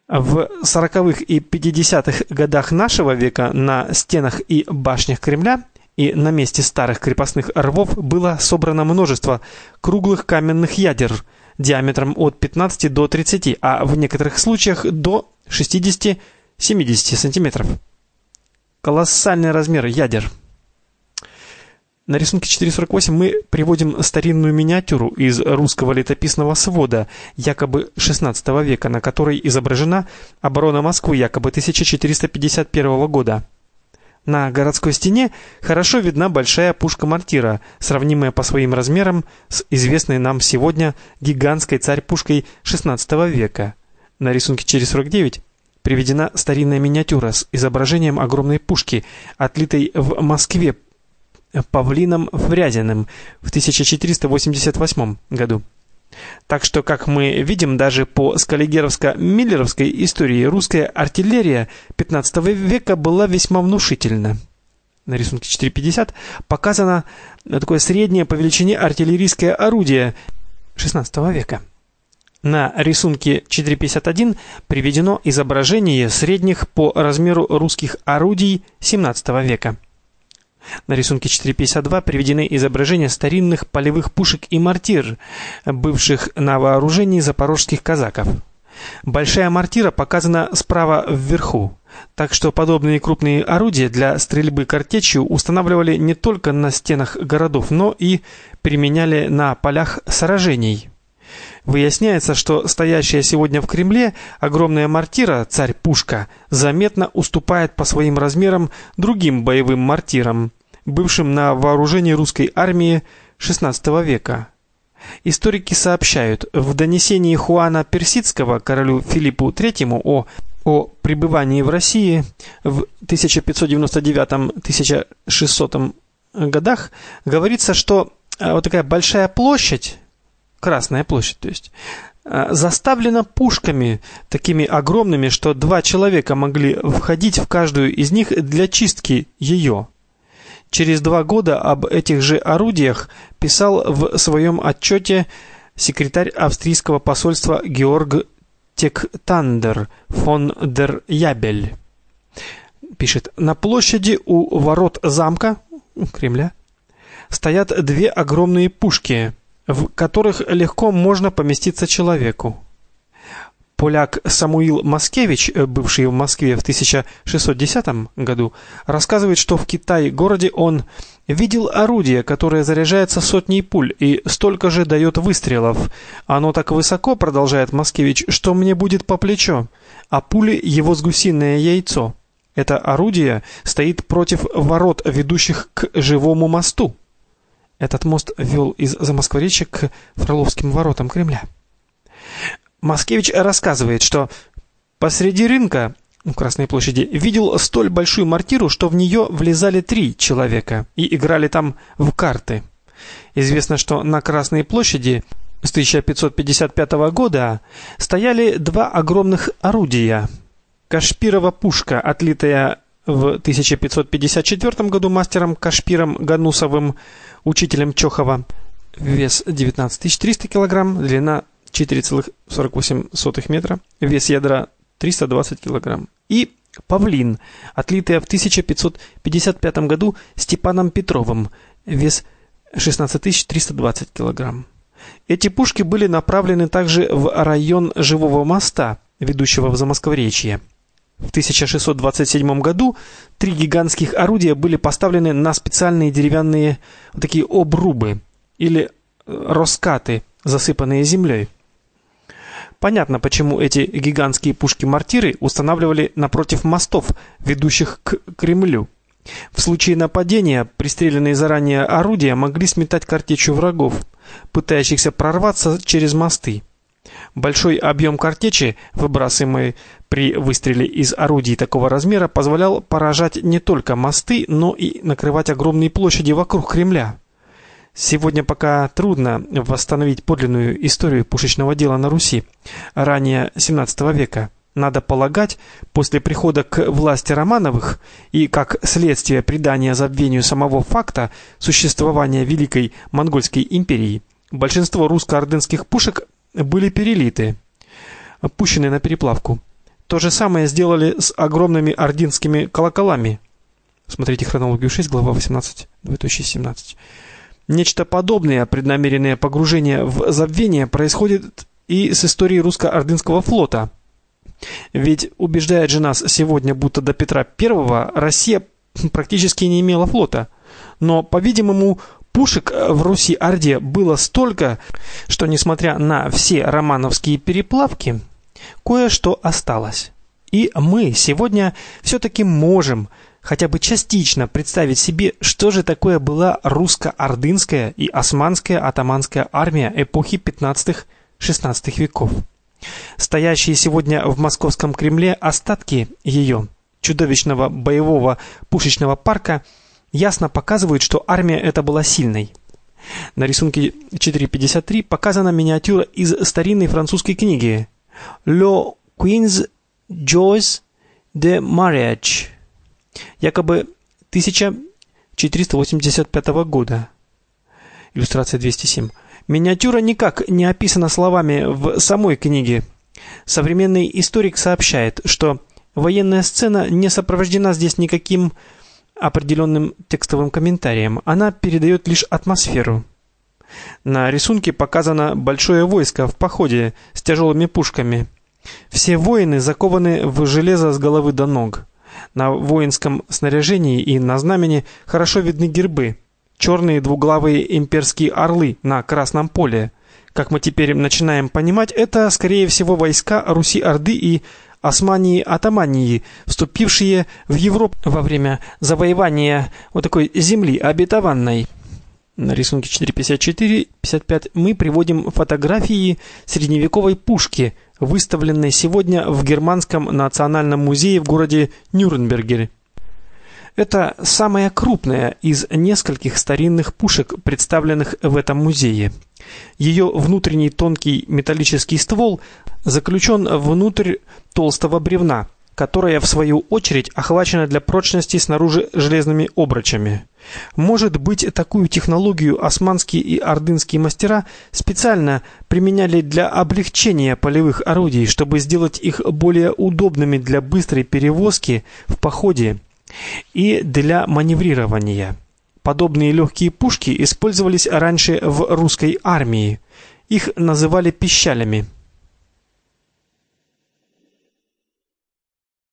В 40-х и 50-х годах нашего века на стенах и башнях Кремля и на месте старых крепостных рвов было собрано множество круглых каменных ядер диаметром от 15 до 30, а в некоторых случаях до 60-70 сантиметров. Колоссальный размер ядер. На рисунке 4.48 мы приводим старинную миниатюру из русского летописного свода, якобы XVI века, на которой изображена оборона Москвы, якобы 1451 года. На городской стене хорошо видна большая пушка-мортира, сравнимая по своим размерам с известной нам сегодня гигантской царь-пушкой XVI века. На рисунке 4.49 приведена старинная миниатюра с изображением огромной пушки, отлитой в Москве Павлином Фрязиным в 1488 году. Так что, как мы видим, даже по скаллигеровско-миллеровской истории русская артиллерия XV века была весьма внушительна. На рисунке 4.50 показано такое среднее по величине артиллерийское орудие XVI века. На рисунке 4.51 приведено изображение средних по размеру русских орудий XVII века. На рисунке 4.52 приведены изображения старинных полевых пушек и мортир, бывших на вооружении запорожских казаков. Большая мортира показана справа вверху, так что подобные крупные орудия для стрельбы картечью устанавливали не только на стенах городов, но и применяли на полях сражений. Выясняется, что стоящая сегодня в Кремле огромная мортира «Царь-пушка» заметно уступает по своим размерам другим боевым мортирам, бывшим на вооружении русской армии XVI века. Историки сообщают, в донесении Хуана Персидского королю Филиппу III о пребывании в России в 1599-1600 годах говорится, что вот такая большая площадь, Красная площадь, то есть, заставлена пушками, такими огромными, что 2 человека могли входить в каждую из них для чистки ее. Через 2 года об этих же орудиях писал в своем отчете секретарь австрийского посольства Георг Тектандер фон дер Ябель. Пишет: на площади у ворот замка Кремля стоят 2 огромные пушки, в которых легко можно поместиться человеку. Поляк Самуил Маскевич, бывший в Москве в 1610 году, рассказывает, что в Китай-городе он видел орудие, которое заряжается сотней пуль и столько же дает выстрелов. Оно так высоко, продолжает Маскевич, что мне будет по плечо, а пули его с гусиное яйцо. Это орудие стоит против ворот, ведущих к Живому мосту. Этот мост вел из Замоскворечья к Фроловским воротам Кремля. Маскевич рассказывает, что посреди рынка у Красной площади видел столь большую мортиру, что в нее влезали 3 человека и играли там в карты. Известно, что на Красной площади с 1555 года стояли 2 огромных орудия. Кашпирова пушка, отлитая в 1554 году мастером Кашпиром Ганусовым, учителем Чохова, вес 19300 кг, длина 4,48 метра, вес ядра 320 кг. И Павлин, отлитая в 1555 году Степаном Петровым, вес 16320 кг. Эти пушки были направлены также в район Живого моста, ведущего в Замоскворечье. В 1627 году 3 гигантских орудия были поставлены на специальные деревянные вот такие обрубы или роскаты, засыпанные землей. Понятно, почему эти гигантские пушки-мортиры устанавливали напротив мостов, ведущих к Кремлю. В случае нападения пристреленные заранее орудия могли сметать картечью врагов, пытающихся прорваться через мосты. Большой объем картечи, выбрасываемой при выстреле из орудий такого размера, позволял поражать не только мосты, но и накрывать огромные площади вокруг Кремля. Сегодня пока трудно восстановить подлинную историю пушечного дела на Руси ранее XVII века. Надо полагать, после прихода к власти Романовых и как следствие предания забвению самого факта существования Великой Монгольской империи, большинство русско-ордынских пушек были перелиты, пущены на переплавку. То же самое сделали с огромными ордынскими колоколами. Смотрите хронологию 6, глава 18, 17. Нечто подобное, преднамеренное погружение в забвение, происходит и с историей русско-ордынского флота. Ведь убеждает же нас сегодня, будто до Петра I Россия практически не имела флота. Но, по-видимому, пушек в Руси-Орде было столько, что, несмотря на все романовские переплавки, кое-что осталось. И мы сегодня все-таки можем хотя бы частично представить себе, что же такое была русско-ордынская и османская атаманская армия эпохи 15-16 веков. Стоящие сегодня в московском Кремле остатки ее чудовищного боевого пушечного парка ясно показывают, что армия эта была сильной. На рисунке 4.53 показана миниатюра из старинной французской книги «Le Quinze Jours de Mariage», якобы 1485 года. Иллюстрация 207. Миниатюра никак не описана словами в самой книге. Современный историк сообщает, что военная сцена не сопровождена здесь никаким определенным текстовым комментарием. Она передает лишь атмосферу. На рисунке показано большое войско в походе с тяжелыми пушками. Все воины закованы в железо с головы до ног. На воинском снаряжении и на знамени хорошо видны гербы. Черные двуглавые имперские орлы на красном поле. Как мы теперь начинаем понимать, это, скорее всего, войска Руси-Орды и Османии-Атамании, вступившие в Европу во время завоевания вот такой земли обетованной. На рисунке 4.54-55 мы приводим фотографии средневековой пушки, выставленной сегодня в Германском национальном музее в городе Нюрнберге. Это самая крупная из нескольких старинных пушек, представленных в этом музее. Ее внутренний тонкий металлический ствол заключен внутрь толстого бревна, которое в свою очередь охвачено для прочности снаружи железными обручами. Может быть, такую технологию османские и ордынские мастера специально применяли для облегчения полевых орудий, чтобы сделать их более удобными для быстрой перевозки в походе и для маневрирования. Подобные легкие пушки использовались раньше в русской армии. Их называли пищалями.